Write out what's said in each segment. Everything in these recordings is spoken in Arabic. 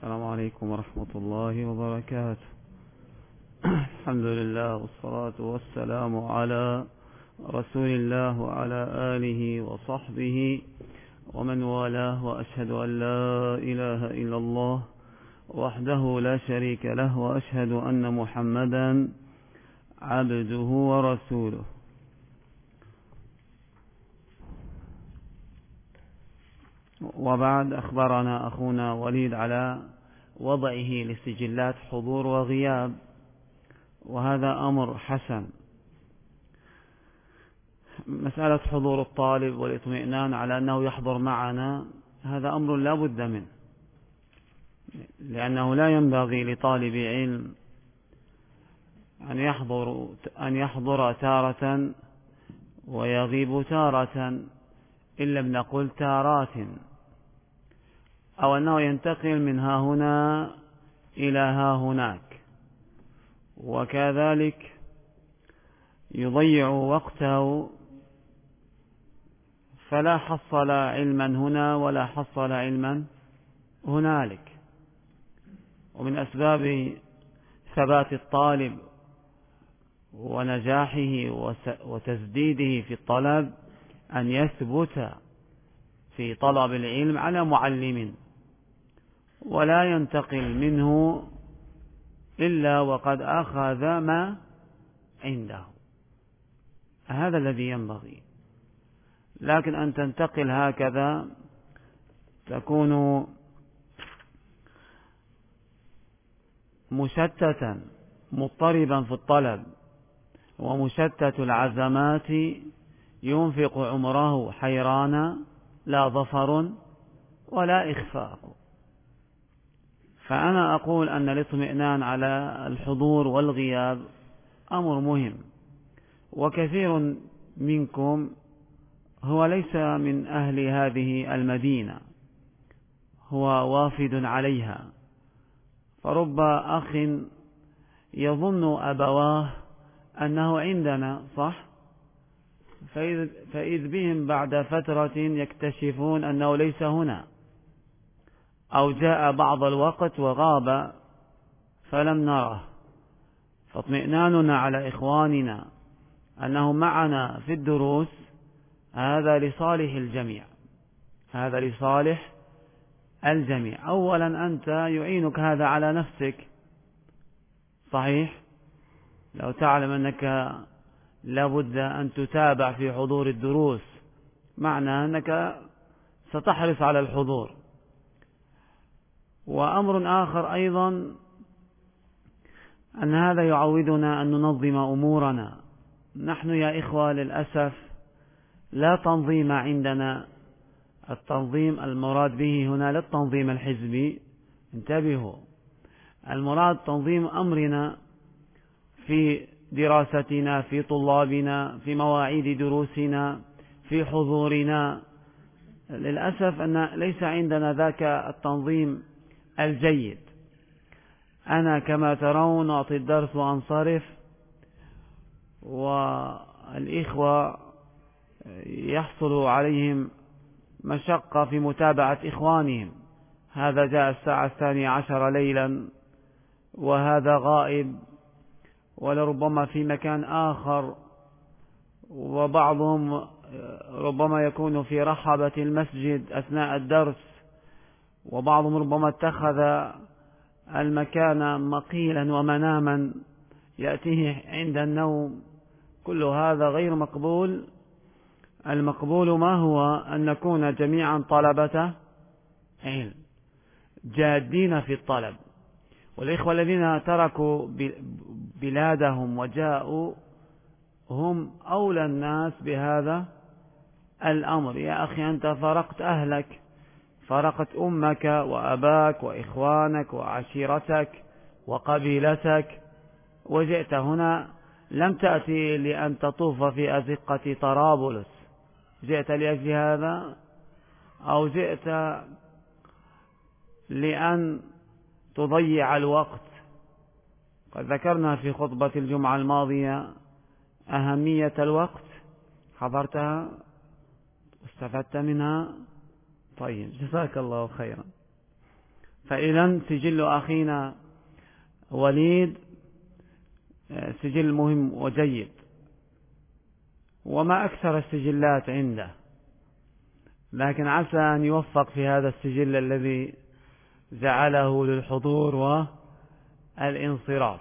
السلام عليكم ورحمة الله وبركاته. الحمد لله والصلاة والسلام على رسول الله وعلى آله وصحبه ومن والاه، وأشهد أن لا إله إلا الله وحده لا شريك له، وأشهد أن محمدا عبده ورسوله. وبعد، أخبرنا أخونا وليد على وضعه لسجلات حضور وغياب، وهذا أمر حسن. مسألة حضور الطالب والاطمئنان على أنه يحضر معنا هذا أمر لا بد منه، لأنه لا ينبغي لطالب علم أن يحضر تارة ويغيب تارة، إن لم نقل تارات، أو أنه ينتقل من ها هنا إلى ها هناك، وكذلك يضيع وقته فلا حصل علما هنا ولا حصل علما هنالك. ومن أسباب ثبات الطالب ونجاحه وتسديده في الطلب أن يثبت في طلب العلم على معلم، ولا ينتقل منه إلا وقد أخذ ما عنده. هذا الذي ينبغي. لكن أن تنتقل هكذا تكون مشتتا مضطربا في الطلب، ومشتت العزمات ينفق عمره حيران، لا ظفر ولا إخفاق. فأنا أقول أن الاطمئنان على الحضور والغياب أمر مهم، وكثير منكم هو ليس من أهل هذه المدينة، هو وافد عليها، فرب أخ يظن أبواه أنه عندنا صح، فإذ بهم بعد فترة يكتشفون أنه ليس هنا، أو جاء بعض الوقت وغاب فلم نره. فاطمئناننا على إخواننا أنهم معنا في الدروس هذا لصالح الجميع، هذا لصالح الجميع. أولا أنت يعينك هذا على نفسك، صحيح؟ لو تعلم أنك لابد أن تتابع في حضور الدروس، معنى أنك ستحرص على الحضور. وأمر آخر أيضا أن هذا يعودنا أن ننظم أمورنا. نحن يا إخوة للأسف لا تنظيم عندنا. التنظيم المراد به هنا لا التنظيم الحزبي، انتبهوا، المراد تنظيم أمرنا في دراستنا، في طلابنا، في مواعيد دروسنا، في حضورنا. للأسف أن ليس عندنا ذاك التنظيم الجيد. أنا كما ترون أعطي الدرس وأنصرف، والإخوة يحصل عليهم مشقة في متابعة إخوانهم، هذا جاء الساعة 12 ليلا، وهذا غائب، ولربما في مكان آخر، وبعضهم ربما يكون في رحبة المسجد أثناء الدرس، وبعضهم ربما اتخذ المكان مقيلا ومناما يأتيه عند النوم. كل هذا غير مقبول. المقبول ما هو أن نكون جميعا طلبة علم جادين في الطلب. والإخوة الذين تركوا بلادهم وجاءوا هم أولى الناس بهذا الأمر. يا أخي، أنت فرقت أهلك، فرقت أمك وأباك وإخوانك وعشيرتك وقبيلتك، وجئت هنا. لم تأتي لأن تطوف في أزقة طرابلس، جئت لأجل هذا، أو جئت لأن تضيع الوقت. قد ذكرنا في خطبة الجمعة الماضية أهمية الوقت، حضرتها واستفدت منها؟ طيب، جزاك الله خيرا. فإذا سجل أخينا وليد سجل مهم وجيد، وما أكثر السجلات عنده، لكن عسى أن يوفق في هذا السجل الذي جعله للحضور والانصراف.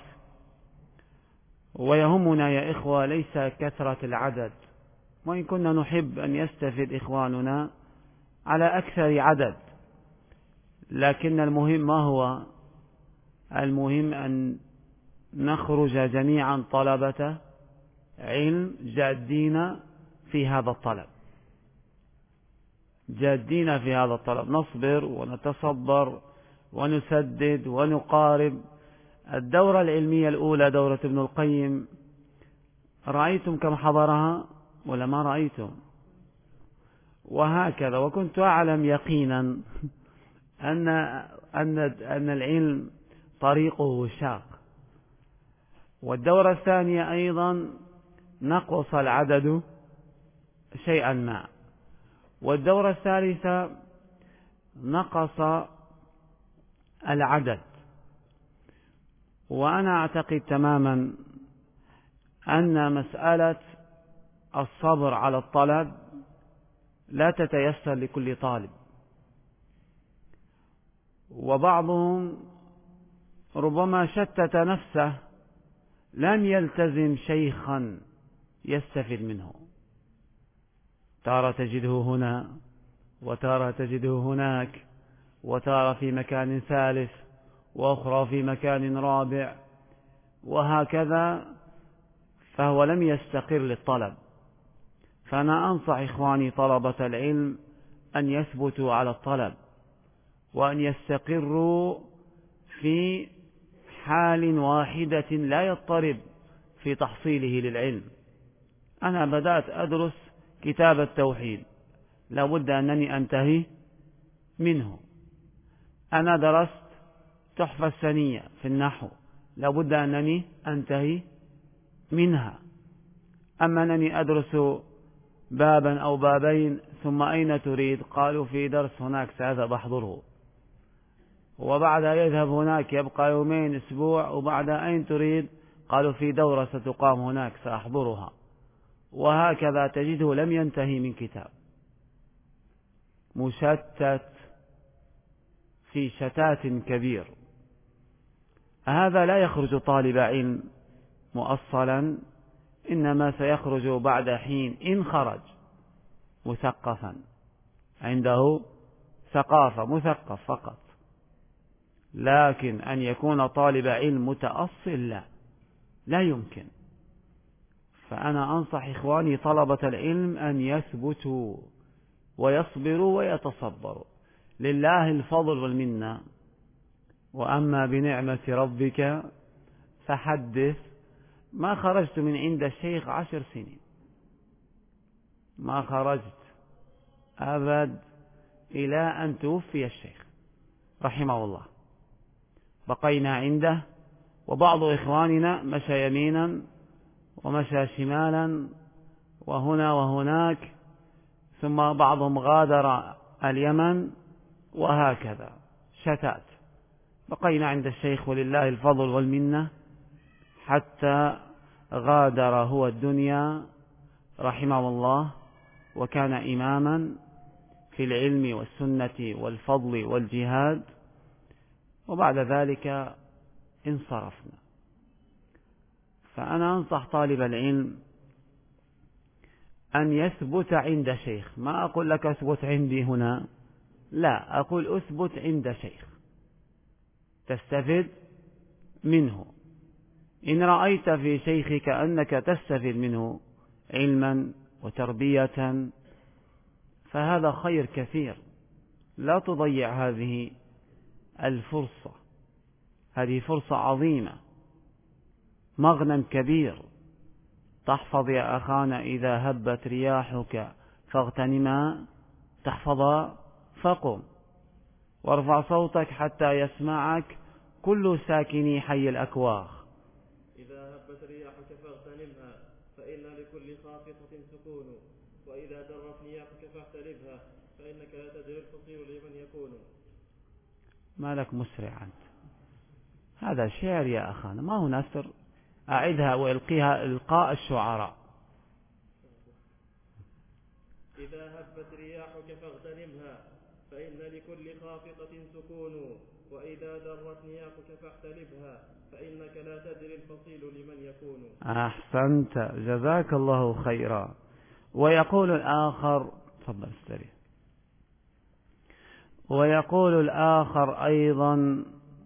ويهمنا يا إخوة ليس كثرة العدد، وإن كنا نحب أن يستفيد إخواننا على أكثر عدد، لكن المهم ما هو؟ المهم أن نخرج جميعا طلبة علم جادين في هذا الطلب، جادين في هذا الطلب، نصبر ونتصبر ونسدد ونقارب. الدورة العلمية الأولى دورة ابن القيم رأيتم كم حضرها ولا ما رأيتم؟ وهكذا. وكنت أعلم يقينا أن العلم طريقه شاق. والدورة الثانية أيضا نقص العدد شيئا ما، والدورة الثالثة نقص العدد. وأنا أعتقد تماما أن مسألة الصبر على الطلب لا تتيسر لكل طالب، وبعضهم ربما شتت نفسه، لم يلتزم شيخا يستفيد منه، تارة تجده هنا وتارة تجده هناك، وتارة في مكان ثالث وأخرى في مكان رابع، وهكذا، فهو لم يستقر للطلب. فأنا أنصح إخواني طلبة العلم أن يثبتوا على الطلب، وأن يستقروا في حال واحدة لا يضطرب في تحصيله للعلم. أنا بدأت أدرس كتاب التوحيد، لابد أنني أنتهي منه. أنا درست تحفة السنية في النحو، لابد أنني أنتهي منها. أما أنني أدرس بابا أو بابين ثم أين تريد؟ قالوا في درس هناك سأذهب أحضره، وبعدها يذهب هناك يبقى يومين أسبوع، وبعدها أين تريد؟ قالوا في دورة ستقام هناك سأحضرها، وهكذا تجده لم ينتهي من كتاب، مشتت في شتات كبير. هذا لا يخرج طالب علم مؤصلا، إنما سيخرج بعد حين إن خرج مثقفا، عنده ثقافة، مثقف فقط. لكن أن يكون طالب علم متأصل لا يمكن. فأنا أنصح إخواني طلبة العلم أن يثبتوا ويصبروا ويتصبروا، لله الفضل والمنة. وأما بنعمة ربك فحدث. ما خرجت من عند الشيخ 10 سنين، ما خرجت أبد إلى أن توفي الشيخ رحمه الله، بقينا عنده. وبعض إخواننا مشى يمينا ومشى شمالا وهنا وهناك، ثم بعضهم غادر اليمن، وهكذا شتات. بقينا عند الشيخ ولله الفضل والمنة حتى غادر هو الدنيا رحمه الله، وكان إماما في العلم والسنة والفضل والجهاد. وبعد ذلك انصرفنا. فأنا أنصح طالب العلم أن يثبت عند شيخ. ما أقول لك أثبت عندي هنا، لا، أقول أثبت عند شيخ تستفد منه. إن رأيت في شيخك أنك تستفد منه علما وتربية فهذا خير كثير، لا تضيع هذه الفرصة، هذه فرصة عظيمة، مغنم كبير. تحفظ يا أخانا إذا هبت رياحك فاغتنما، تحفظ فقم، وارفع صوتك حتى يسمعك كل ساكني حي الأكواخ. إذا هبت رياحك فاغتنمها، فإن لكل خافضة سكون، وإذا درت رياحك فاحتربها، فإنك لا تدري الفصيل لمن يكون. ما لك مسرع أنت؟ هذا شعر يا أخانا، ما هو نثر. أعدها وإلقيها إلقاء الشعراء. إذا هبت رياحك فاغتنمها فإن لكل خافقة سكون، وإذا درت نياحك فاحتلبها فإنك لا تدري الفصيل لمن يكون. أحسنت، جزاك الله خيرا. ويقول الآخر، تفضل استريح. ويقول الآخر أيضا: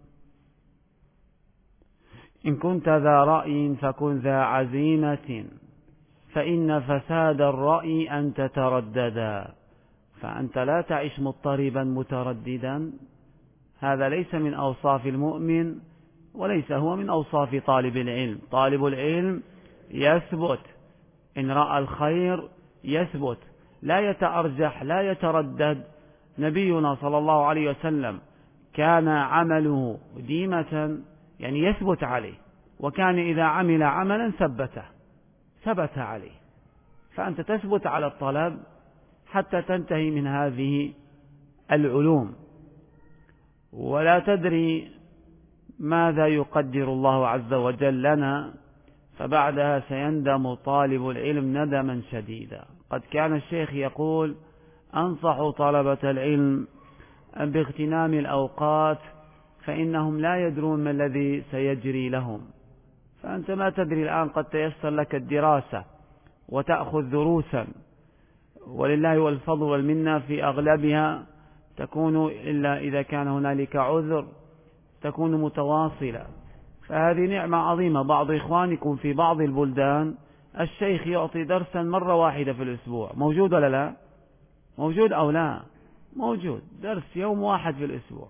إن كنت ذا رأي فكن ذا عزيمة، فإن فساد الرأي أن تترددا. فأنت لا تعيش مضطربا مترددا، هذا ليس من أوصاف المؤمن، وليس هو من أوصاف طالب العلم. طالب العلم يثبت، إن رأى الخير يثبت، لا يتأرجح، لا يتردد. نبينا صلى الله عليه وسلم كان عمله ديمة، يعني يثبت عليه، وكان إذا عمل عملا ثبت عليه. فأنت تثبت على الطلب حتى تنتهي من هذه العلوم، ولا تدري ماذا يقدر الله عز وجل لنا، فبعدها سيندم طالب العلم ندما شديدا. قد كان الشيخ يقول: أنصح طلبة العلم باغتنام الأوقات، فإنهم لا يدرون ما الذي سيجري لهم. فأنت ما تدري، الآن قد تيسر لك الدراسة وتأخذ دروسا، ولله والفضل والمنة، في أغلبها تكون، إلا إذا كان هنالك عذر، تكون متواصلة. فهذه نعمة عظيمة. بعض إخوانكم في بعض البلدان الشيخ يعطي درسا مرة واحدة في الأسبوع، موجود ولا لا؟ موجود أو لا؟ موجود، درس يوم واحد في الأسبوع،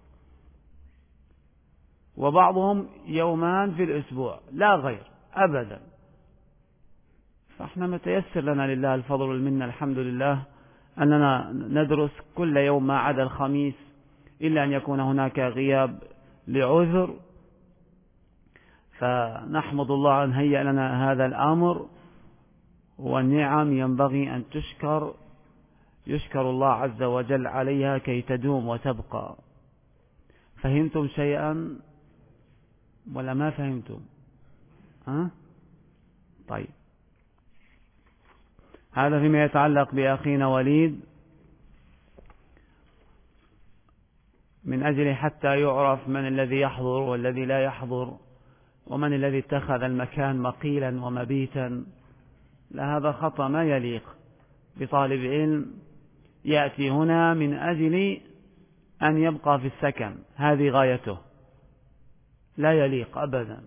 وبعضهم يومان في الأسبوع، لا غير أبدا. فاحنا متيسر لنا لله الفضل والمنة، الحمد لله، أننا ندرس كل يوم ما عدا الخميس، إلا أن يكون هناك غياب لعذر. فنحمد الله أن هيأ لنا هذا الأمر، والنعم ينبغي أن تشكر، يشكر الله عز وجل عليها كي تدوم وتبقى. فهمتم شيئا ولا ما فهمتم؟ طيب، هذا فيما يتعلق بأخينا وليد، من أجل حتى يعرف من الذي يحضر والذي لا يحضر، ومن الذي اتخذ المكان مقيلا ومبيتا. لا، هذا خطأ ما يليق بطالب علم يأتي هنا من أجل أن يبقى في السكن، هذه غايته، لا يليق أبدا.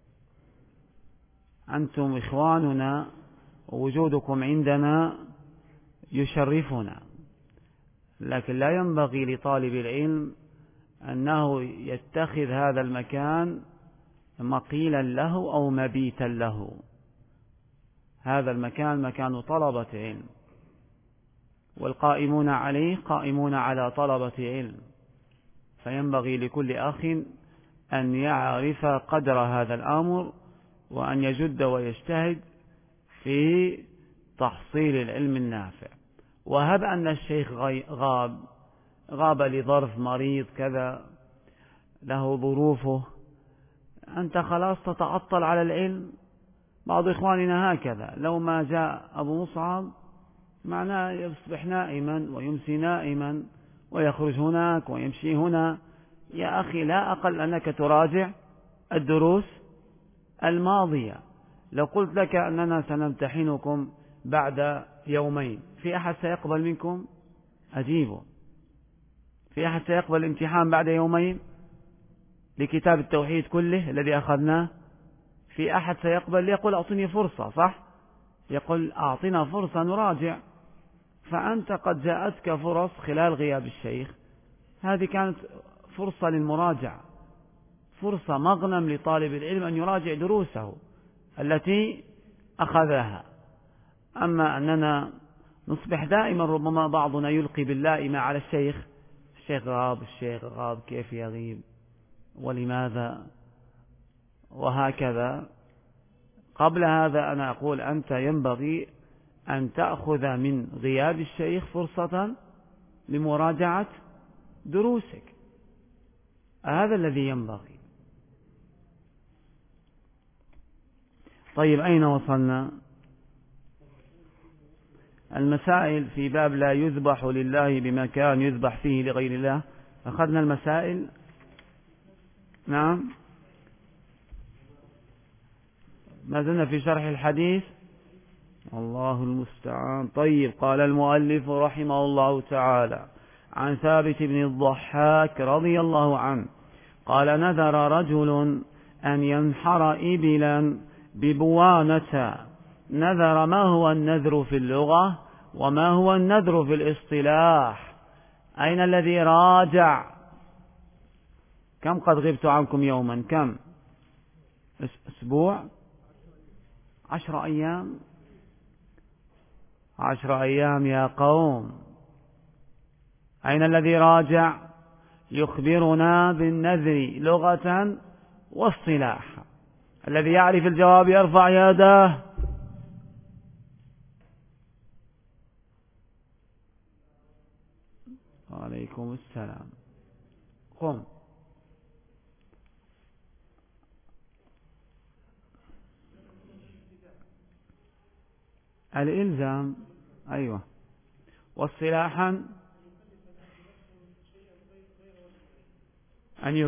أنتم إخواننا، ووجودكم عندنا يشرفنا، لكن لا ينبغي لطالب العلم أنه يتخذ هذا المكان مقيلا له أو مبيتا له. هذا المكان مكان طلبة علم، والقائمون عليه قائمون على طلبة علم، فينبغي لكل أخ أن يعرف قدر هذا الأمر، وأن يجد ويجتهد في تحصيل العلم النافع. وهب أن الشيخ غاب لظرف مريض كذا، له ظروفه، أنت خلاص تتعطل على العلم. بعض إخواننا هكذا، لو ما جاء أبو مصعب معناه يصبح نائما ويمسي نائما، ويخرج هناك ويمشي هنا. يا أخي، لا أقل أنك تراجع الدروس الماضية. لو قلت لك أننا سنمتحنكم بعد يومين، في أحد سيقبل منكم؟ أجيبه. في أحد سيقبل الامتحان بعد يومين لكتاب التوحيد كله الذي أخذناه؟ في أحد سيقبل؟ يقول أعطني فرصة، صح؟ يقول أعطنا فرصة نراجع. فأنت قد جاءتك فرص خلال غياب الشيخ، هذه كانت فرصة للمراجعة، فرصة مغنم لطالب العلم أن يراجع دروسه التي أخذها. أما أننا نصبح دائما ربما بعضنا يلقي باللائمة على الشيخ: الشيخ غاب، الشيخ غاب، كيف يغيب ولماذا وهكذا. قبل هذا أنا أقول أنت ينبغي أن تأخذ من غياب الشيخ فرصة لمراجعة دروسك. هذا الذي ينبغي. طيب أين وصلنا؟ المسائل في باب لا يذبح لله بمكان يذبح فيه لغير الله. أخذنا المسائل. نعم، ما زلنا في شرح الحديث. الله المستعان. طيب، قال المؤلف رحمه الله تعالى عن ثابت بن الضحاك رضي الله عنه قال: نذر رجل أن ينحر إبلا ببوانة. نذر. ما هو النذر في اللغة وما هو النذر في الاصطلاح؟ أين الذي راجع؟ كم قد غبت عنكم يوما؟ كم؟ أسبوع؟ 10 أيام؟ 10 أيام يا قوم. أين الذي راجع يخبرنا بالنذر لغة واصطلاحا؟ الذي يعرف الجواب يرفع يده. وعليكم السلام. قم. الإلزام. أيوة. واصطلاحا أن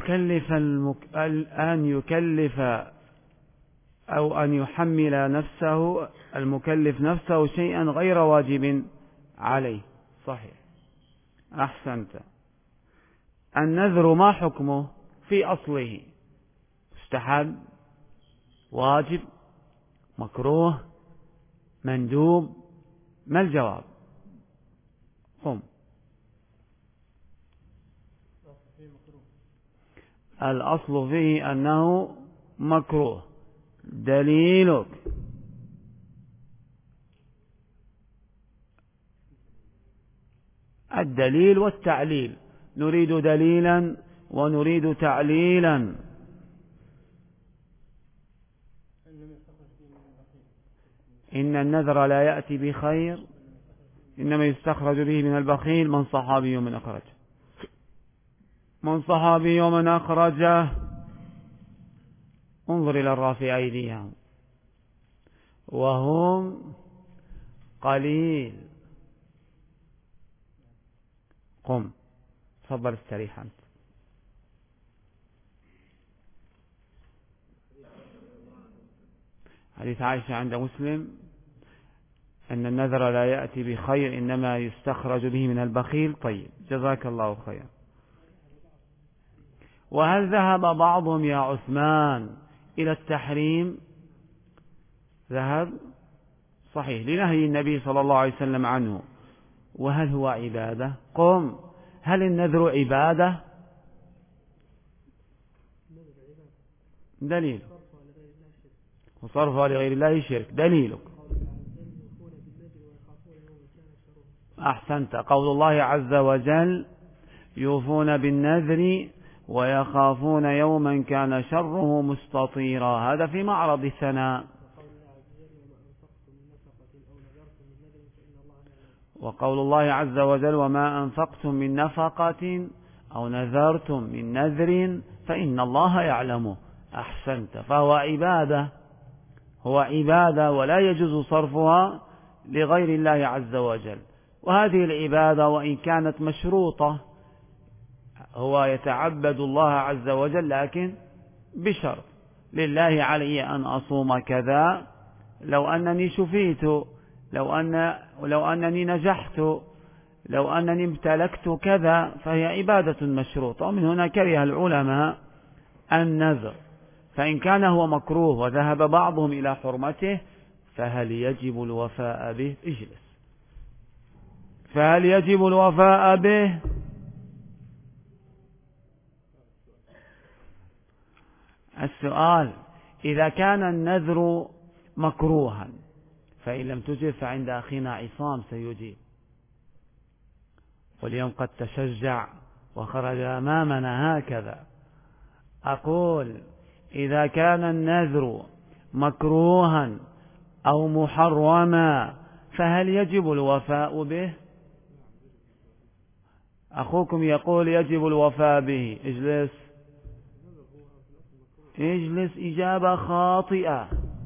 يكلف أو أن يحمل نفسه المكلف نفسه شيئا غير واجب عليه. صحيح، أحسنت. النذر ما حكمه في أصله؟ مستحب، واجب، مكروه، مندوب؟ ما الجواب؟ قم. الأصل فيه أنه مكروه. دليلك؟ الدليل والتعليل. نريد دليلا ونريد تعليلا. إن النذر لا يأتي بخير إنما يستخرج به من البخيل. من صحابي من أخرجه؟ من صحابي من أخرجه؟ انظر إلى الرافع أيديهم وهم قليل. قم. تفضل استريح أنت. حديث عائشة عند مسلم أن النذر لا يأتي بخير إنما يستخرج به من البخيل. طيب، جزاك الله خيرا. وهل ذهب بعضهم يا عثمان إلى التحريم؟ ذهب، صحيح، لنهي النبي صلى الله عليه وسلم عنه. وهل هو عبادة؟ قم. هل النذر عبادة؟ دليل. وصرفها لغير الله شرك. دليلك؟ أحسنت. قول الله عز وجل: يوفون بالنذر ويخافون يوما كان شره مستطيرا. هذا في معرض الثناء. وقول الله عز وجل: وما أنفقتم من نفقة أو نذرتم من نذر فإن الله يعلمه. أحسنت. فهو عبادة، هو عبادة ولا يجوز صرفها لغير الله عز وجل. وهذه العبادة وإن كانت مشروطة، هو يتعبد الله عز وجل لكن بشرط: لله علي أن أصوم كذا، لو أنني شفيت، لو أنني نجحت، لو أنني امتلكت كذا، فهي عبادة مشروطة. ومن هنا كره العلماء النذر. فإن كان هو مكروه وذهب بعضهم إلى حرمته، فهل يجب الوفاء به؟ اجلس. فهل يجب الوفاء به؟ السؤال: إذا كان النذر مكروها، فإن لم تجب فعند أخينا عصام سيجيب، واليوم قد تشجع وخرج أمامنا هكذا. أقول: إذا كان النذر مكروها أو محرما، فهل يجب الوفاء به؟ أخوكم يقول يجب الوفاء به. اجلس. اجلس، إجابة خاطئة.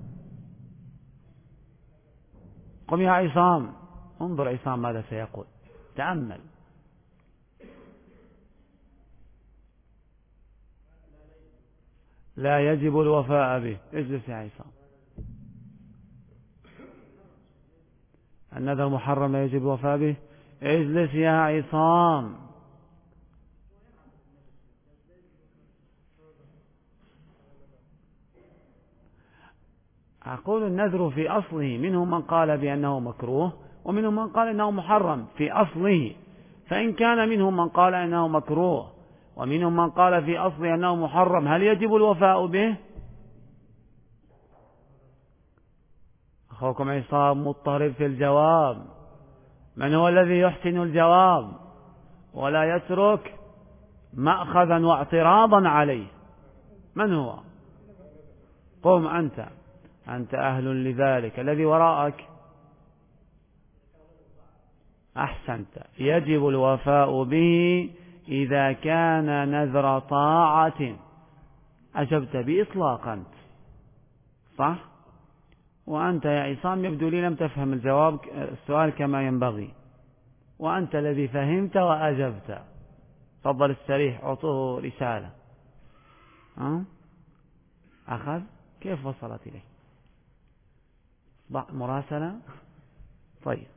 قم يا عصام، انظر عصام ماذا سيقول، تأمل. لا يجب الوفاء به. اجلس يا عصام. النذر محرم لا يجب الوفاء به. اجلس يا عصام. أقول النذر في أصله منهم من قال بأنه مكروه ومنهم من قال أنه محرم في أصله، فإن كان منهم من قال أنه مكروه ومنهم من قال في أصله أنه محرم، هل يجب الوفاء به؟ أخوكم عصام مضطرب في الجواب. من هو الذي يحسن الجواب ولا يترك مأخذا واعتراضا عليه؟ من هو؟ قم أنت أهل لذلك. الذي وراءك. أحسنت. يجب الوفاء به إذا كان نذر طاعة. أجبت بإطلاق أنت، صح؟ وأنت يا عصام يبدو لي لم تفهم السؤال كما ينبغي، وأنت الذي فهمت وأجبت. تفضل استريح، أعطوه رسالة. أخذ؟ كيف وصلت إليه؟ مراسلة؟ طيب،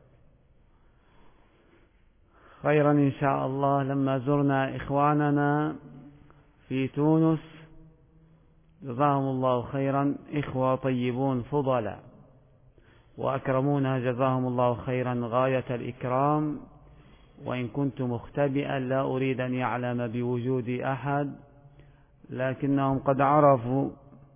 خيرا إن شاء الله. لما زرنا إخواننا في تونس جزاهم الله خيرا، إخوة طيبون فضلاء وأكرمونا جزاهم الله خيرا غاية الإكرام. وإن كنت مختبئا لا أريد أن يعلم بوجود أحد، لكنهم قد عرفوا،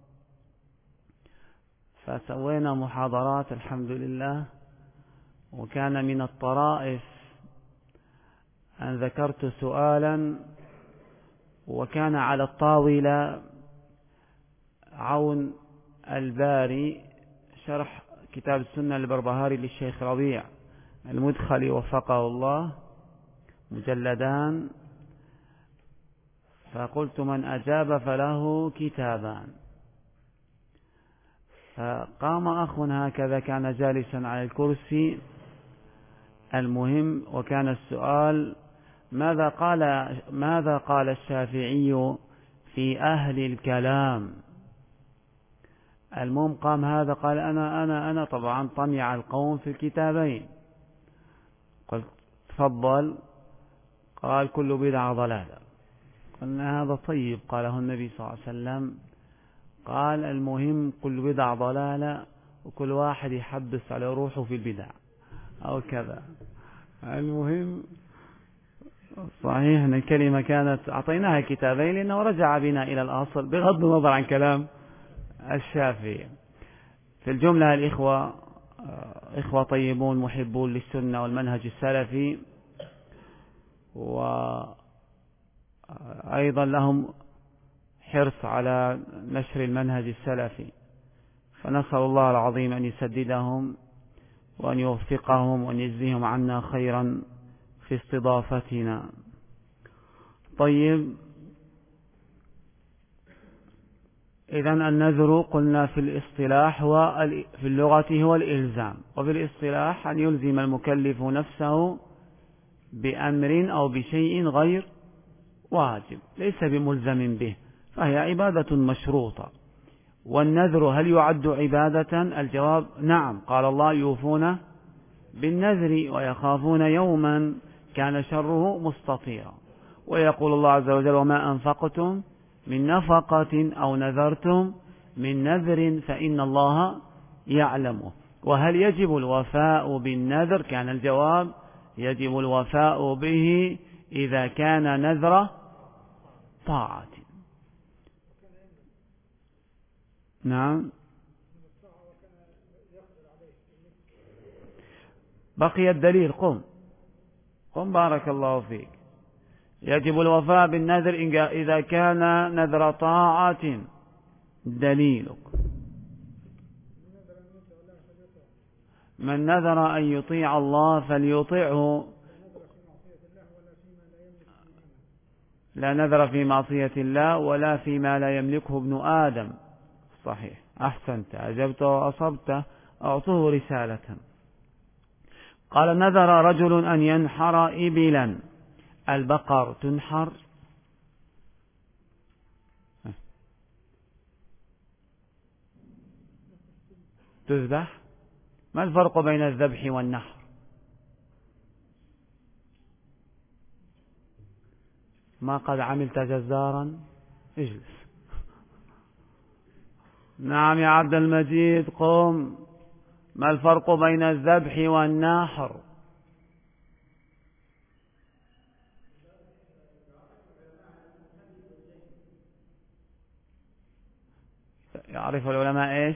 فسوينا محاضرات الحمد لله. وكان من الطرائف أن ذكرت سؤالا، وكان على الطاولة عون الباري شرح كتاب السنة البربهاري للشيخ ربيع المدخلي وفقه الله، مجلدان. فقلت من أجاب فله كتابان. فقام أخ هكذا كان جالسا على الكرسي المهم، وكان السؤال ماذا قال الشافعي في أهل الكلام. المهم قام هذا قال أنا طبعا طمع القوم في الكتابين. قلت تفضل. قال كل بدعة ضلالة. قلنا هذا طيب قاله النبي صلى الله عليه وسلم. قال المهم كل بدعة ضلالة، وكل واحد يحبس على روحه في البدع أو كذا. المهم صحيح أن الكلمة كانت أعطيناها كتابين لأنه رجع بنا إلى الأصل بغض النظر عن كلام الشافعي. في الجملة الإخوة إخوة طيبون محبون للسنة والمنهج السلفي، وأيضا لهم حرص على نشر المنهج السلفي، فنسأل الله العظيم أن يسددهم وأن يوفقهم وأن يجزيهم عنا خيرا في استضافتنا. طيب، إذن النذر قلنا في الاصطلاح في اللغة هو الإلزام، وفي الاصطلاح أن يلزم المكلف نفسه بأمر أو بشيء غير واجب ليس بملزم به، فهي عبادة مشروطة. والنذر هل يعد عبادة؟ الجواب نعم. قال الله يوفون بالنذر ويخافون يوما كان شره مستطيرا. ويقول الله عز وجل وما أنفقتم من نفقة أو نذرتم من نذر فإن الله يعلمه. وهل يجب الوفاء بالنذر؟ كان الجواب يجب الوفاء به إذا كان نذر طاعة. نعم، بقي الدليل. قم بارك الله فيك. يجب الوفاء بالنذر إذا كان نذر طاعة. دليلك من نذر أن يطيع الله فليطيعه. لا نذر في معصية الله ولا فيما لا يملكه ابن آدم. صحيح، أحسنت، أجبت وأصبت، أعطوه رسالة. قال نذر رجل أن ينحر إبلا. البقر تنحر، تذبح. ما الفرق بين الذبح والنحر؟ ما قد عملت جزارا، اجلس. نعم يا عبد المجيد، قم. ما الفرق بين الذبح والنحر؟ يعرف العلماء ايش؟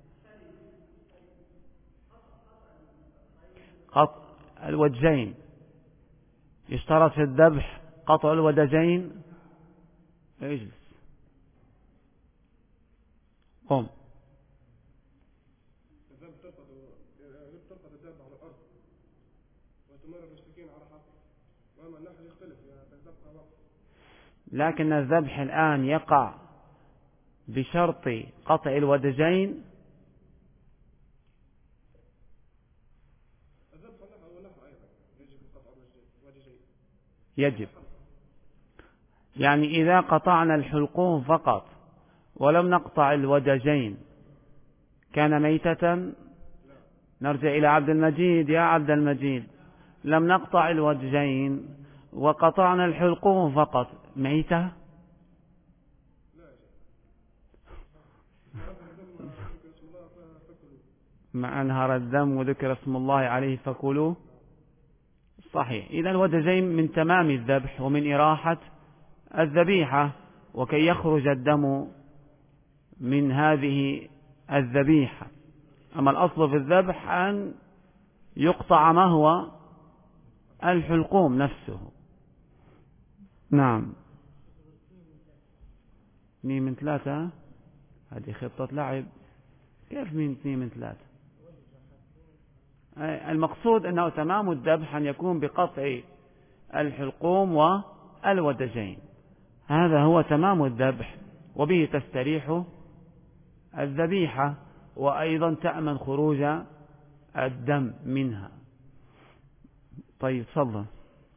قطع الوجهين. يشترط في الذبح قطع الودجين. اجلس، قم. لكن الذبح الآن يقع بشرط قطع الودجين. يجب، يعني إذا قطعنا الحلقوم فقط ولم نقطع الودجين كان ميتة. نرجع إلى عبد المجيد. يا عبد المجيد، لم نقطع الودجين وقطعنا الحلقوم فقط، ميتة. مع أنهر الدم وذكر اسم الله عليه فكلوا. صحيح. إذا الودجين من تمام الذبح ومن إراحة الذبيحة، وكي يخرج الدم من هذه الذبيحة. أما الأصل في الذبح أن يقطع ما هو الحلقوم نفسه. نعم. 2 من 3 هذه خطة لعب. كيف من 2 من 3؟ المقصود أنه تمام الذبح أن يكون بقطع الحلقوم والودجين. هذا هو تمام الذبح، وبه تستريح الذبيحة، وأيضا تأمن خروج الدم منها. طيب، تفضل.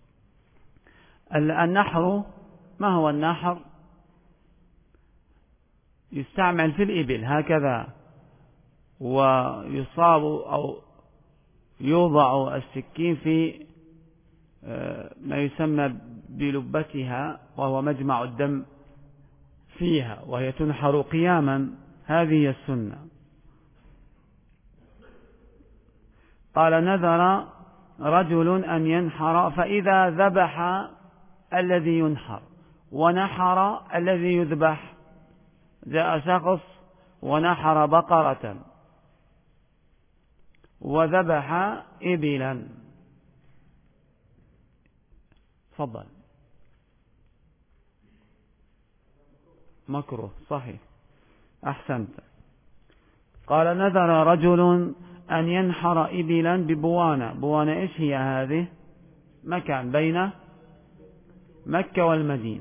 النحر، ما هو النحر؟ يستعمل في الإبل هكذا، ويصاب أو يوضع السكين في ما يسمى بلبتها، وهو مجمع الدم فيها، وهي تنحر قياما. هذه السنة. قال نذر رجل أن ينحر، فإذا ذبح الذي ينحر ونحر الذي يذبح. جاء شخص ونحر بقرة وذبح إبلا. تفضل. مكروه، صحيح، أحسنت. قال نذر رجل أن ينحر إبلا ببوانة. بوانة إيش هي هذه؟ مكان بين مكة والمدينة.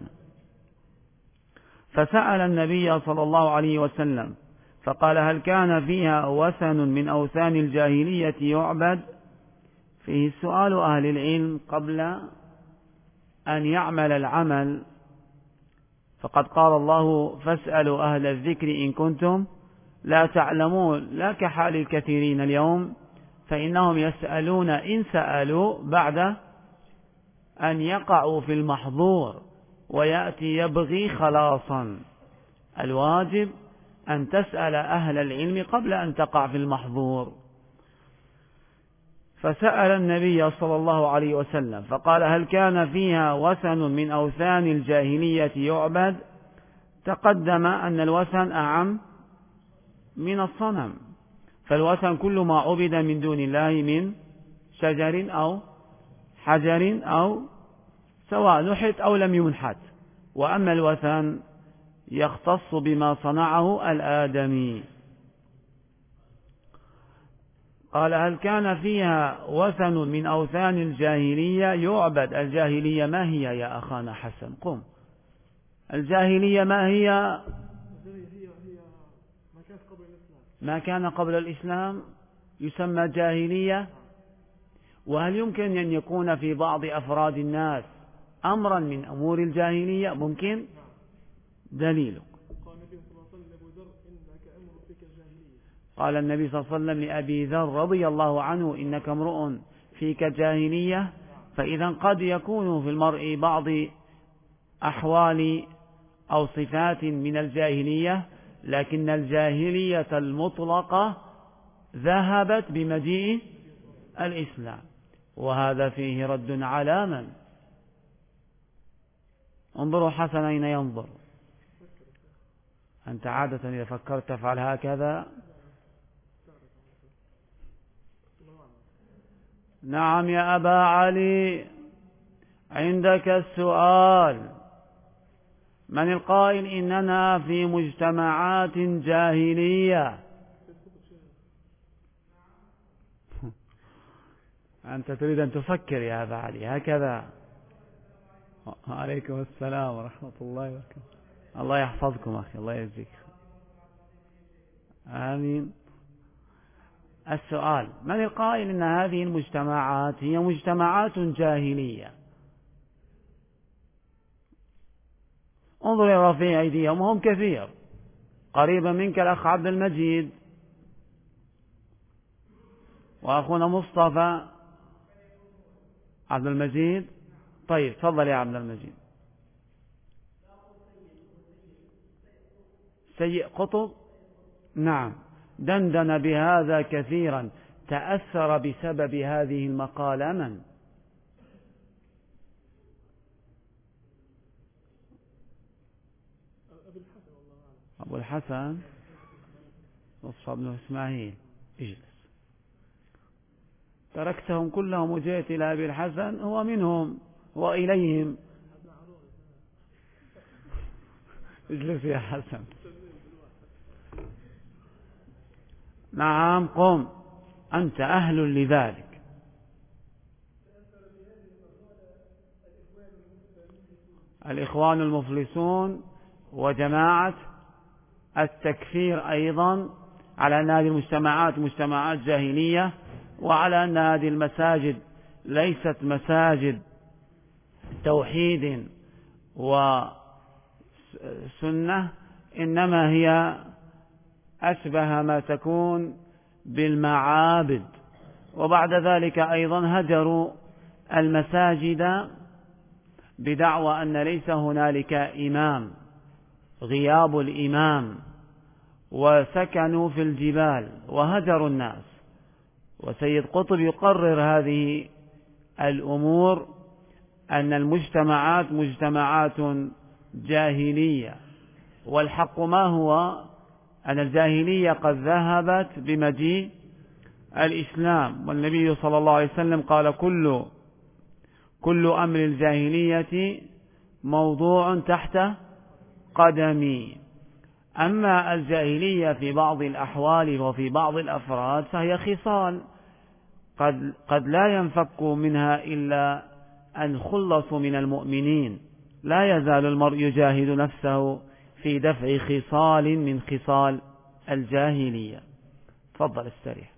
فسأل النبي صلى الله عليه وسلم فقال هل كان فيها وثن من أوثان الجاهلية يعبد؟ فيه سؤال أهل العلم قبل أن يعمل العمل. فقد قال الله فاسألوا أهل الذكر إن كنتم لا تعلمون، لا كحال الكثيرين اليوم، فإنهم يسألون إن سألوا بعد أن يقعوا في المحظور ويأتي يبغي خلاصا. الواجب أن تسأل أهل العلم قبل أن تقع في المحظور. فسأل النبي صلى الله عليه وسلم فقال هل كان فيها وثن من أوثان الجاهلية يعبد؟ تقدم أن الوثن أعم من الصنم، فالوثن كل ما عبد من دون الله من شجر أو حجر أو سواء نحت أو لم ينحت. وأما الوثن يختص بما صنعه الآدمي. قال هل كان فيها وثن من أوثان الجاهلية يعبد؟ الجاهلية ما هي يا أخانا حسن؟ قم، الجاهلية ما هي؟ هي ما كانت قبل الإسلام. ما كان قبل الإسلام يسمى جاهلية. وهل يمكن أن يكون في بعض أفراد الناس أمرا من أمور الجاهلية؟ ممكن. دليل. قال النبي صلى الله عليه وسلم لأبي ذر رضي الله عنه إنك امرؤ فيك جاهلية. فإذا قد يكون في المرء بعض أحوال أو صفات من الجاهلية، لكن الجاهلية المطلقة ذهبت بمجيء الإسلام، وهذا فيه رد على من؟ انظروا حسن أين ينظر. أنت عادة إذا فكرت تفعل هكذا. نعم يا أبا علي، عندك السؤال. من القائل إننا في مجتمعات جاهلية؟ أنت تريد أن تفكر يا أبا علي هكذا. عليكم السلام ورحمة الله وبركاته. الله يحفظكم أخي، الله يجزيك. آمين. السؤال: من القائل إن هذه المجتمعات هي مجتمعات جاهلية؟ انظر إلى رفيع أيديهم وهم كثير. قريبا منك الأخ عبد المجيد، وأخونا مصطفى. عبد المجيد، طيب تفضل يا عبد المجيد. سيء قطب، نعم، دندن بهذا كثيرا. تأثر بسبب هذه المقالة من؟ أبو الحسن مصطفى بن إسماعيل. اجلس. تركتهم كلهم وجئت إلى أبي الحسن، هو منهم وإليهم. اجلس يا حسن. نعم، قم، أنت أهل لذلك. الإخوان المفلسون وجماعة التكفير أيضا، على أن هذه المجتمعات مجتمعات جاهلية، وعلى أن هذه المساجد ليست مساجد توحيد وسنة، إنما هي أشبه ما تكون بالمعابد. وبعد ذلك أيضا هجروا المساجد بدعوى أن ليس هنالك إمام، غياب الإمام، وسكنوا في الجبال وهجروا الناس. وسيد قطب يقرر هذه الأمور، أن المجتمعات مجتمعات جاهلية. والحق ما هو؟ أن الجاهلية قد ذهبت بمجيء الإسلام. والنبي صلى الله عليه وسلم قال: كل أمر الجاهلية موضوع تحت قدمي. أما الجاهلية في بعض الأحوال وفي بعض الأفراد فهي خصال قد لا ينفك منها إلا أن خلصوا من المؤمنين. لا يزال المرء يجاهد نفسه في دفع خصال من خصال الجاهلية. تفضل استريح.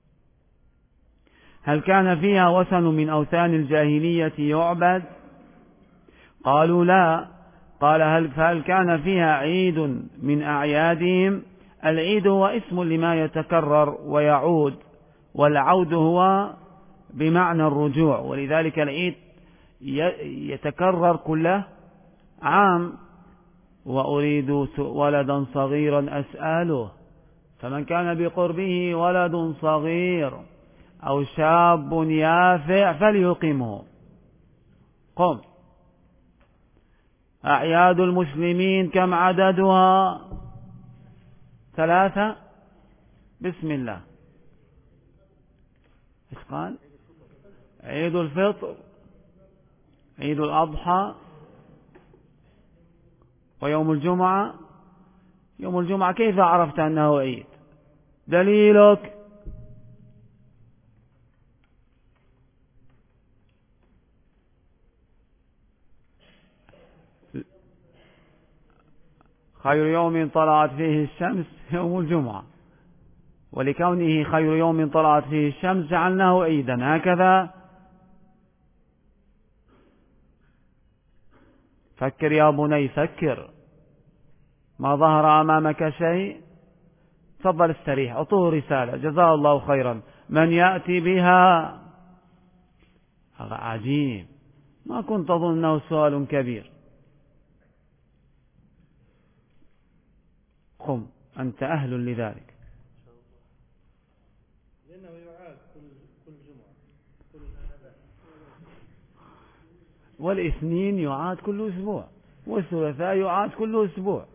هل كان فيها وثن من أوثان الجاهلية يعبد؟ قالوا لا. قال: هل كان فيها عيد من أعيادهم؟ العيد هو اسم لما يتكرر ويعود، والعود هو بمعنى الرجوع، ولذلك العيد يتكرر كل عام. وأريد ولدا صغيرا أسأله، فمن كان بقربه ولد صغير أو شاب يافع فليقمه. قم. أعياد المسلمين كم عددها؟ 3. بسم الله. إيش قال؟ عيد الفطر، عيد الأضحى، ويوم الجمعة. يوم الجمعة كيف عرفت أنه عيد؟ دليلك. خير يوم طلعت فيه الشمس يوم الجمعة، ولكونه خير يوم طلعت فيه الشمس جعلناه عيدا. هكذا فكر يا بني فكر، ما ظهر أمامك شيء تفضل استريح، أعطوه رسالة جزاه الله خيرا من يأتي بها. عجيب، ما كنت أظن أنه سؤال كبير. قم أنت أهل لذلك. لأنه يعاد كل جمعة والاثنين يعاد كل أسبوع، والثلاثاء يعاد كل أسبوع.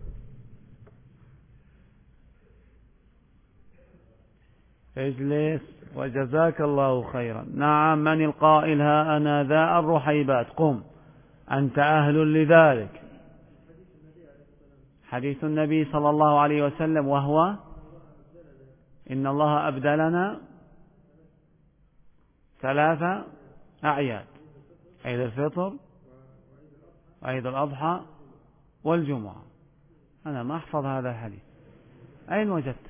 اجلس وجزاك الله خيرا. نعم، من القائل؟ ها أنا ذا الرحيبات. قم أنت أهل لذلك. حديث النبي صلى الله عليه وسلم، وهو إن الله أبدلنا 3 أعياد: عيد الفطر وعيد الأضحى والجمعة. أنا ما أحفظ هذا الحديث، أين وجدت؟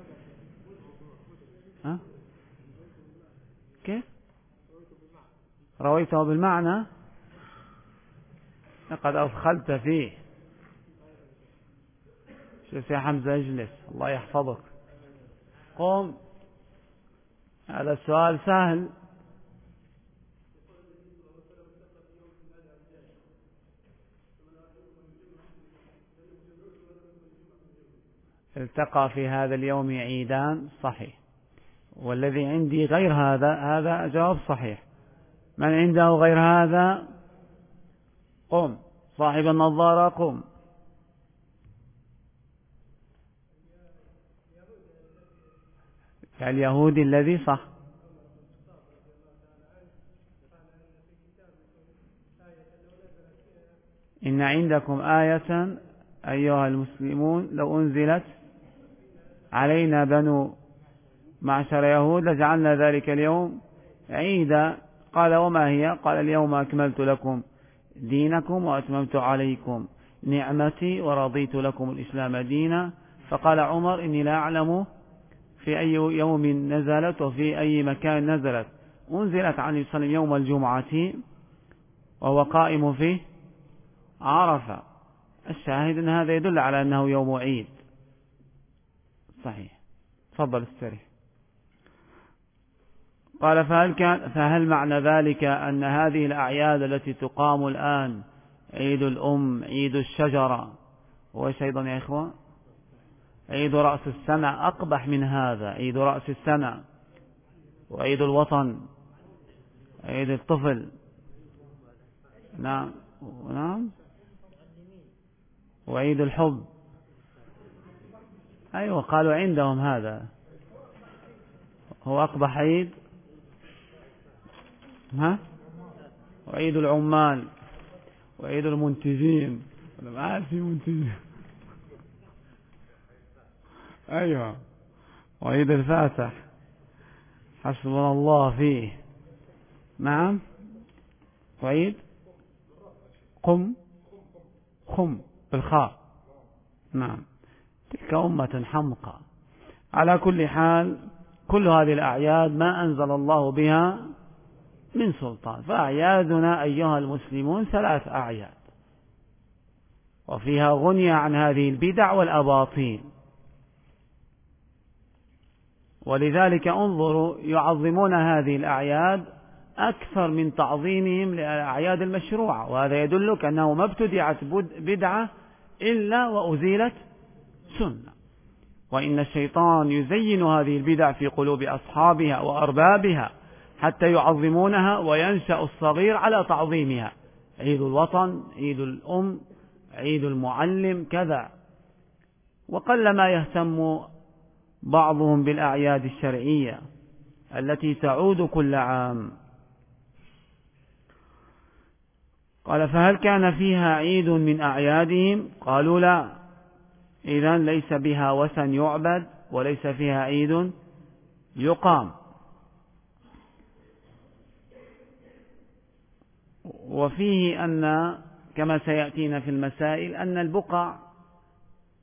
ها؟ كيف رويته بالمعنى؟ لقد أدخلت فيه. شوف يا حمزة، اجلس الله يحفظك. قم، هذا السؤال سهل. التقى في هذا اليوم عيدان، صحيح. والذي عندي غير هذا جواب صحيح. من عنده غير هذا؟ قم صاحب النظارة، قم. اليهودي الذي صح. إن عندكم آية أيها المسلمون لو أنزلت علينا بنو معشر يهود لجعلنا ذلك اليوم عيدا. قال وما هي؟ قال اليوم أكملت لكم دينكم وأتممت عليكم نعمتي ورضيت لكم الإسلام دينا. فقال عمر إني لا أعلم في أي يوم نزلت وفي أي مكان نزلت. أنزلت عن النبي صلى الله عليه وسلم يوم الجمعة وهو قائم في عرفة. الشاهد أن هذا يدل على أنه يوم عيد. صحيح. تفضل استريح. قال فهل معنى ذلك أن هذه الأعياد التي تقام الآن، عيد الأم، عيد الشجرة، وإيش أيضا يا إخوة؟ عيد رأس السنة، أقبح من هذا عيد رأس السنة، وعيد الوطن، عيد الطفل، نعم نعم، وعيد الحب. أيوة، قالوا عندهم هذا هو أقبح عيد. ها؟ وعيد العمال، وعيد المنتجين. أنا ما أعرف في منتجين. أيوة، وعيد الفاتح حسبنا الله فيه. نعم، وعيد خم بالخاء. نعم، تلك أمة حمقى. على كل حال، كل هذه الأعياد ما أنزل الله بها من سلطان. فأعيادنا أيها المسلمون 3 أعياد، وفيها غنية عن هذه البدع والأباطيل. ولذلك انظروا، يعظمون هذه الأعياد أكثر من تعظيمهم للأعياد المشروعة. وهذا يدلك أنه ما ابتدعت بدعة إلا وأزيلت سنة. وإن الشيطان يزين هذه البدع في قلوب أصحابها وأربابها حتى يعظمونها، وينشأ الصغير على تعظيمها. عيد الوطن، عيد الأم، عيد المعلم، كذا. وقلما يهتم بعضهم بالأعياد الشرعية التي تعود كل عام. قال فهل كان فيها عيد من أعيادهم؟ قالوا لا، إذن ليس بها وثن يعبد وليس فيها عيد يقام. وفيه أن كما سيأتينا في المسائل أن البقع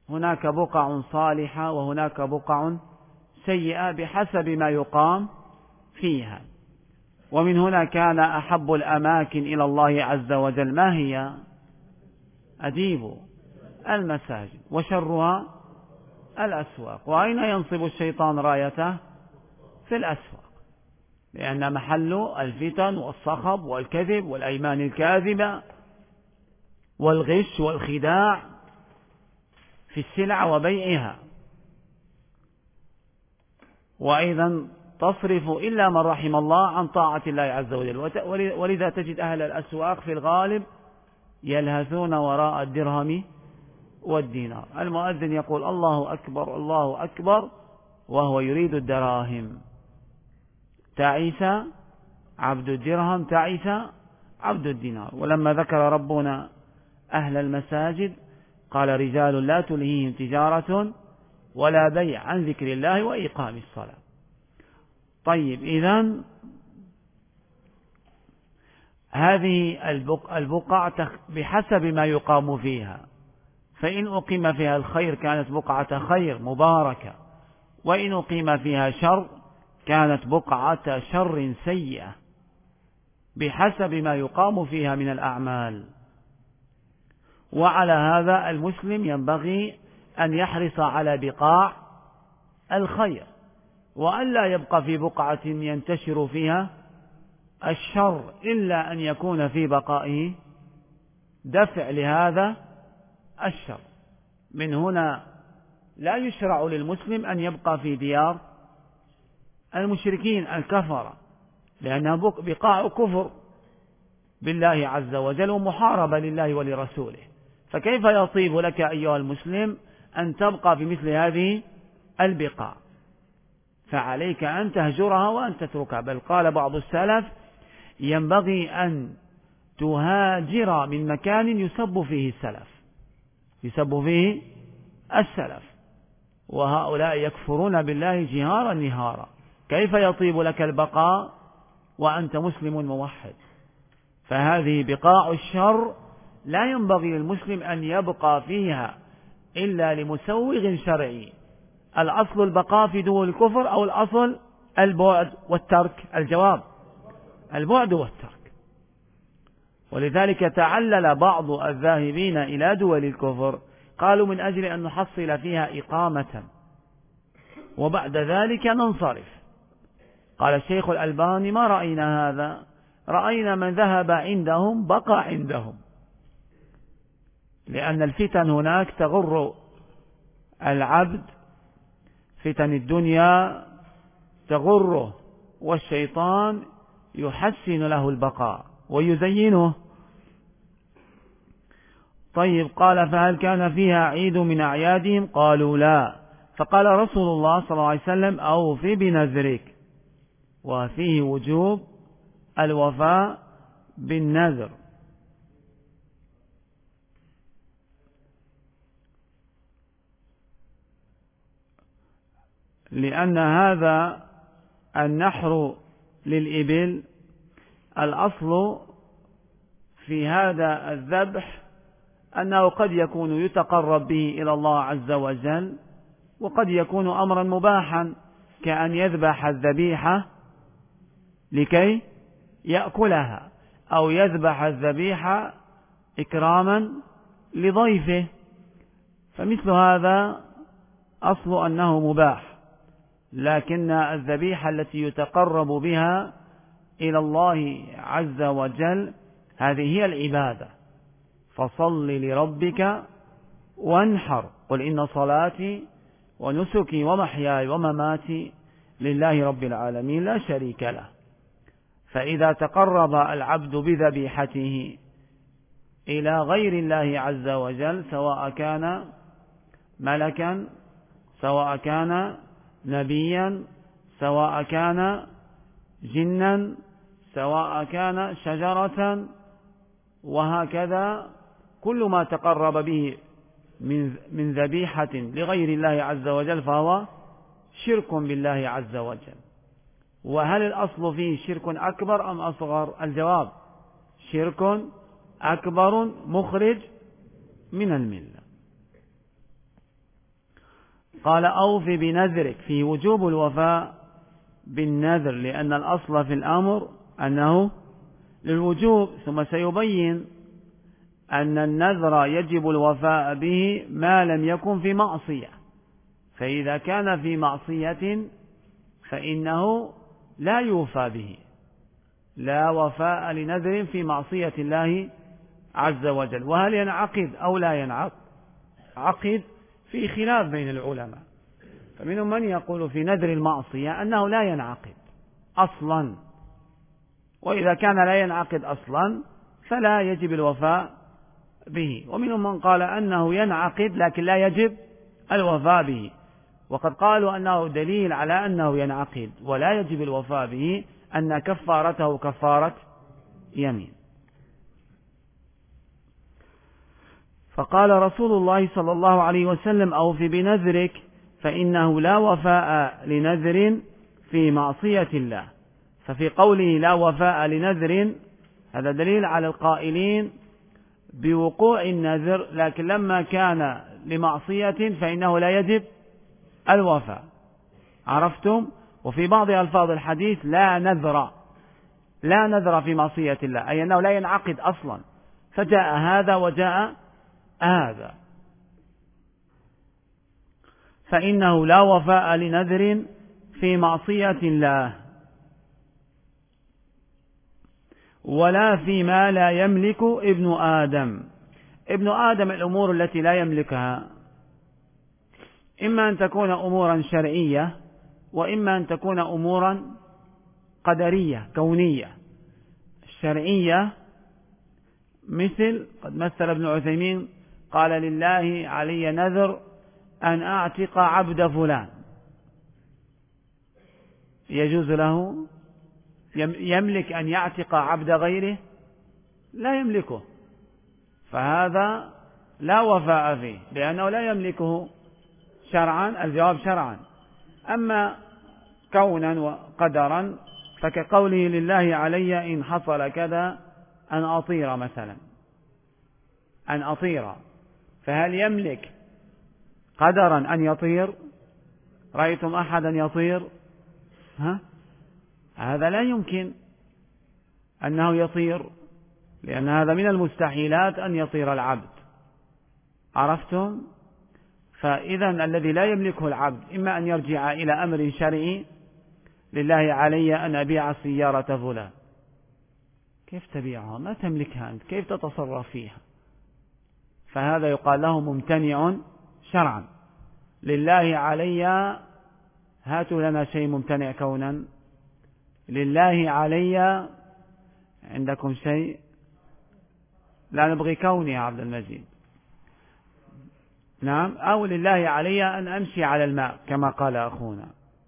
هناك بقع صالحة وهناك بقع سيئة بحسب ما يقام فيها. ومن هنا كان أحب الأماكن إلى الله عز وجل ما هي؟ أديبوا المساجد، وشرها الأسواق. وأين ينصب الشيطان رايته؟ في الأسواق، لأن محل الفتن والصخب والكذب والأيمان الكاذبة والغش والخداع في السلع وبيعها. وأيضا تصرف إلا من رحم الله عن طاعة الله عز وجل. ولذا تجد أهل الأسواق في الغالب يلهثون وراء الدرهم والدينار. المؤذن يقول الله أكبر الله أكبر وهو يريد الدراهم. تعيس عبد الدرهم، تعيس عبد الدينار. ولما ذكر ربنا أهل المساجد قال رجال لا تلهيهم تجارة ولا بيع عن ذكر الله وإقام الصلاة. طيب، إذن هذه البقع بحسب ما يقام فيها، فإن أقيم فيها الخير كانت بقعة خير مباركة، وإن أقيم فيها شر كانت بقعة شر سيئة بحسب ما يقام فيها من الأعمال. وعلى هذا المسلم ينبغي أن يحرص على بقاع الخير، وأن لا يبقى في بقعة ينتشر فيها الشر إلا أن يكون في بقائه دفع لهذا الشر. من هنا لا يشرع للمسلم أن يبقى في ديار المشركين الكفرة، لأنها بقاع كفر بالله عز وجل ومحاربة لله ولرسوله. فكيف يطيب لك أيها المسلم أن تبقى في مثل هذه البقاع؟ فعليك أن تهجرها وأن تتركها. بل قال بعض السلف ينبغي أن تهاجر من مكان يسب فيه السلف، يسب فيه السلف، وهؤلاء يكفرون بالله جهارا نهارا. كيف يطيب لك البقاء وأنت مسلم موحد؟ فهذه بقاع الشر لا ينبغي للمسلم أن يبقى فيها إلا لمسوغ شرعي. الأصل البقاء في دول الكفر أو الأصل البعد والترك؟ الجواب البعد والترك. ولذلك تعلل بعض الذاهبين إلى دول الكفر قالوا من أجل أن نحصل فيها إقامة وبعد ذلك ننصرف. قال الشيخ الألباني ما رأينا هذا، رأينا من ذهب عندهم بقى عندهم، لأن الفتن هناك تغر العبد، فتن الدنيا تغره، والشيطان يحسن له البقاء ويزينه. طيب، قال فهل كان فيها عيد من أعيادهم؟ قالوا لا. فقال رسول الله صلى الله عليه وسلم أوفي بنذرك، وفيه وجوب الوفاء بالنذر. لأن هذا النحر للإبل الأصل في هذا الذبح أنه قد يكون يتقرب به إلى الله عز وجل، وقد يكون أمرا مباحا كأن يذبح الذبيحة لكي يأكلها، أو يذبح الذبيحة إكراما لضيفه. فمثل هذا أصل أنه مباح. لكن الذبيحة التي يتقرب بها إلى الله عز وجل هذه هي العبادة. فصل لربك وانحر، قل إن صلاتي ونسكي ومحياي ومماتي لله رب العالمين لا شريك له. فإذا تقرب العبد بذبيحته إلى غير الله عز وجل، سواء كان ملكا، سواء كان نبيا، سواء كان جنا، سواء كان شجرة، وهكذا كل ما تقرب به من ذبيحة لغير الله عز وجل فهو شرك بالله عز وجل. وهل الأصل فيه شرك أكبر أم أصغر؟ الجواب شرك أكبر مخرج من الملة. قال أوف بنذرك، في وجوب الوفاء بالنذر، لأن الأصل في الأمر أنه للوجوب، ثم سيبين أن النذر يجب الوفاء به ما لم يكن في معصية، فإذا كان في معصية فإنه لا يوفى به، لا وفاء لنذر في معصية الله عز وجل. وهل ينعقد أو لا ينعقد؟ في خلاف بين العلماء، فمنهم من يقول في نذر المعصية أنه لا ينعقد أصلا، وإذا كان لا ينعقد أصلا فلا يجب الوفاء به، ومنهم من قال أنه ينعقد لكن لا يجب الوفاء به، وقد قالوا أنه دليل على أنه ينعقد ولا يجب الوفاء به أن كفارته كفارة يمين. فقال رسول الله صلى الله عليه وسلم أوف بنذرك فإنه لا وفاء لنذر في معصية الله. ففي قوله لا وفاء لنذر هذا دليل على القائلين بوقوع النذر، لكن لما كان لمعصية فإنه لا يجب الوفاء. عرفتم؟ وفي بعض ألفاظ الحديث لا نذر في معصية الله، أي أنه لا ينعقد أصلا، فجاء هذا وجاء هذا. فإنه لا وفاء لنذر في معصية الله ولا فيما لا يملك ابن آدم. ابن آدم الأمور التي لا يملكها إما أن تكون أمورا شرعية، وإما أن تكون أمورا قدرية كونية. الشرعية مثل قد مثل ابن عثيمين قال لله علي نذر أن أعتق عبد فلان، يجوز له؟ يملك أن يعتق عبد غيره؟ لا يملكه، فهذا لا وفاء فيه لأنه لا يملكه شرعا. الجواب شرعا. أما كونا وقدرا فكقوله لله علي إن حصل كذا أن أطير مثلا، أن أطير، فهل يملك قدرا أن يطير؟ رأيتم أحدا يطير؟ هذا لا يمكن أنه يطير، لأن هذا من المستحيلات أن يطير العبد. عرفتم؟ فإذا الذي لا يملكه العبد إما أن يرجع إلى أمر شرعي، لله علي أن أبيع سيارة فلان. كيف تبيعها؟ ما تملكها أنت، كيف تتصرف فيها؟ فهذا يقال له ممتنع شرعا. لله علي، هاتوا لنا شيء ممتنع كونا. لله علي عندكم شيء؟ لا نبغي كوني يا عبد المجيد. نعم، أو لله علي أن أمشي على الماء كما قال أخونا،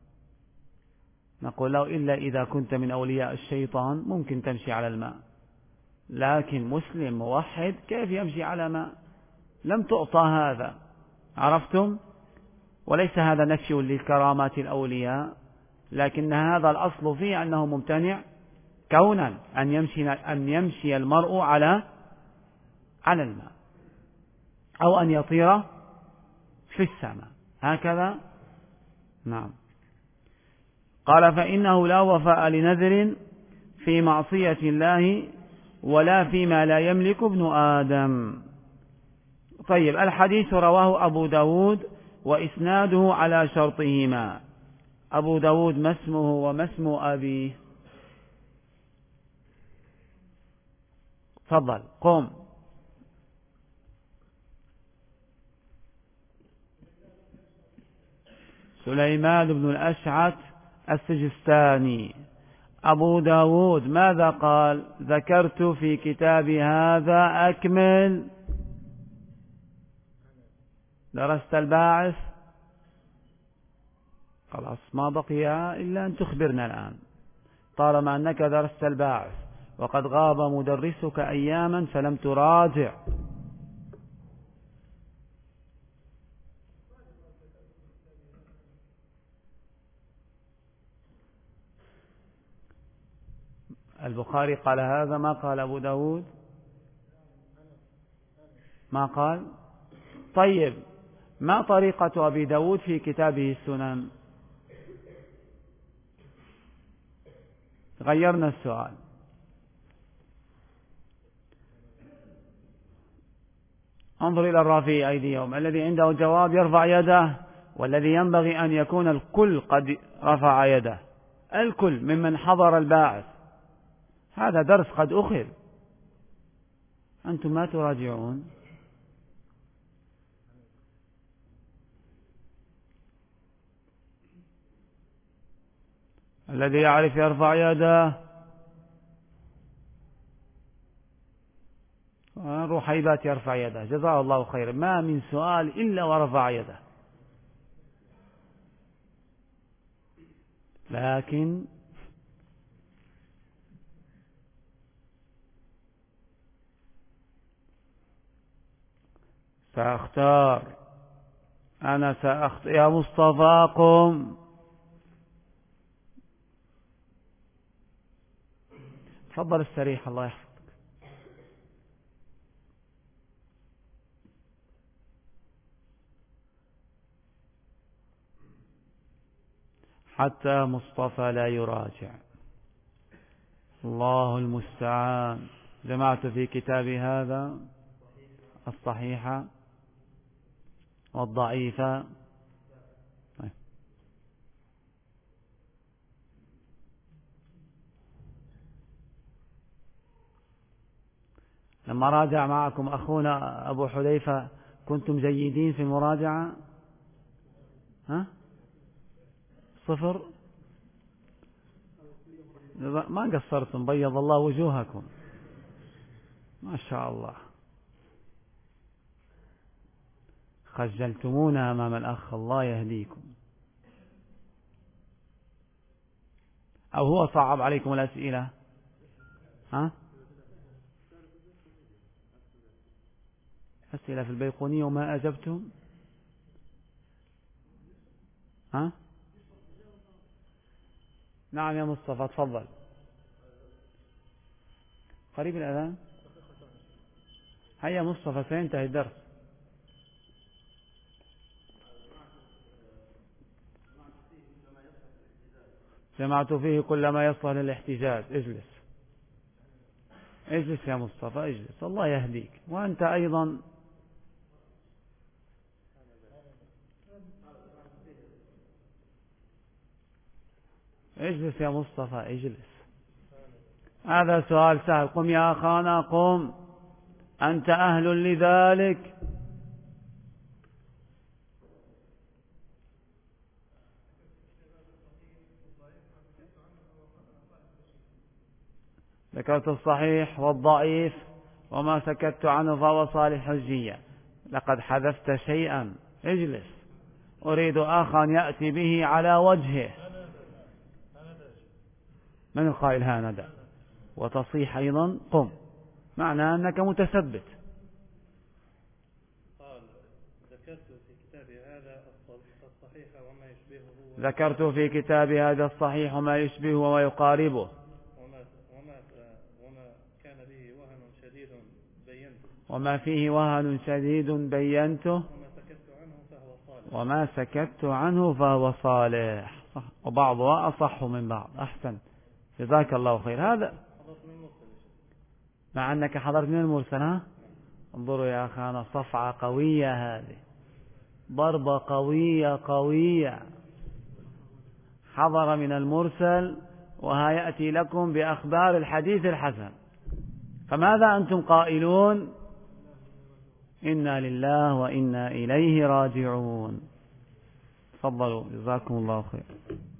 نقول له إلا إذا كنت من أولياء الشيطان ممكن تمشي على الماء، لكن مسلم موحد كيف يمشي على ماء؟ لم تعطى هذا. عرفتم؟ وليس هذا نفي لكرامات الأولياء، لكن هذا الأصل فيه أنه ممتنع كونا، أن يمشي المرء على الماء، أو أن يطير في السماء هكذا. نعم. قال فإنه لا وفاء لنذر في معصية الله ولا فيما لا يملك ابن آدم. طيب، الحديث رواه أبو داود وإسناده على شرطهما. أبو داود ما اسمه وما اسم أبيه؟ تفضل قم. سليمان بن الأشعث السجستاني. أبو داود ماذا قال؟ ذكرت في كتاب هذا أكمل. درست الباعث؟ خلاص ما بقي إلا أن تخبرنا الآن، طالما أنك درست الباعث وقد غاب مدرسك أياما فلم تراجع. البخاري قال هذا، ما قال أبو داود؟ ما قال؟ طيب، ما طريقة أبي داود في كتابه السنن؟ غيرنا السؤال. انظر إلى الرافعي أيديهم، الذي عنده جواب يرفع يده، والذي ينبغي أن يكون الكل قد رفع يده، الكل ممن حضر الباعث. هذا درس قد أخذ، أنتم ما تراجعون. الذي يعرف يرفع يده. رحيبات يرفع يده، جزاه الله خيرا، ما من سؤال إلا ورفع يده. لكن سأختار يا مصطفى قم. تفضل استريح، الله يحفظك. حتى مصطفى لا يراجع، الله المستعان. جمعت في كتابي هذا الصحيحة والضعيفة. لما راجع معكم أخونا أبو حذيفة كنتم جيدين في المراجعة؟ ها؟ 0؟ ما قصرتم، بيض الله وجوهكم، ما شاء الله. خجلتمونا أمام الأخ، الله يهديكم. أو هو صعب عليكم الأسئلة؟ ها؟ أسئلة في البيقونية وما أجبتم؟ ها؟ نعم يا مصطفى تفضل. قريب الأذان. هيا مصطفى سينتهي الدرس. جمعت فيه كل ما يصلح للاحتجاج. اجلس اجلس يا مصطفى اجلس، الله يهديك. وأنت أيضا اجلس يا مصطفى اجلس. هذا سؤال سهل. قم يا أخانا قم، أنت أهل لذلك. ذكرت الصحيح والضعيف وما سكت عنه فهو صالح حجية. لقد حذفت شيئا، اجلس. أريد أخا يأتي به على وجهه. من القائل هاندا؟ وتصيح أيضا قم، معنى أنك متثبت. قال ذكرت في كتابي هذا الصحيح وما يشبهه. ذكرت في كتابي هذا الصحيح وما يشبهه وما يقاربه. وما فيه وهن شديد بينته. وما سكت عنه فهو صالح. صح. وبعضها أصح من بعض. أحسن، جزاك الله خير. هذا مع أنك حضرت من المرسل. ها؟ انظروا يا أخانا، صفعة قوية هذه، ضربة قوية. حضر من المرسل وها يأتي لكم بأخبار الحديث الحسن. فماذا أنتم قائلون؟ إنا لله وإنا إليه راجعون. تفضلوا، جزاكم الله خير.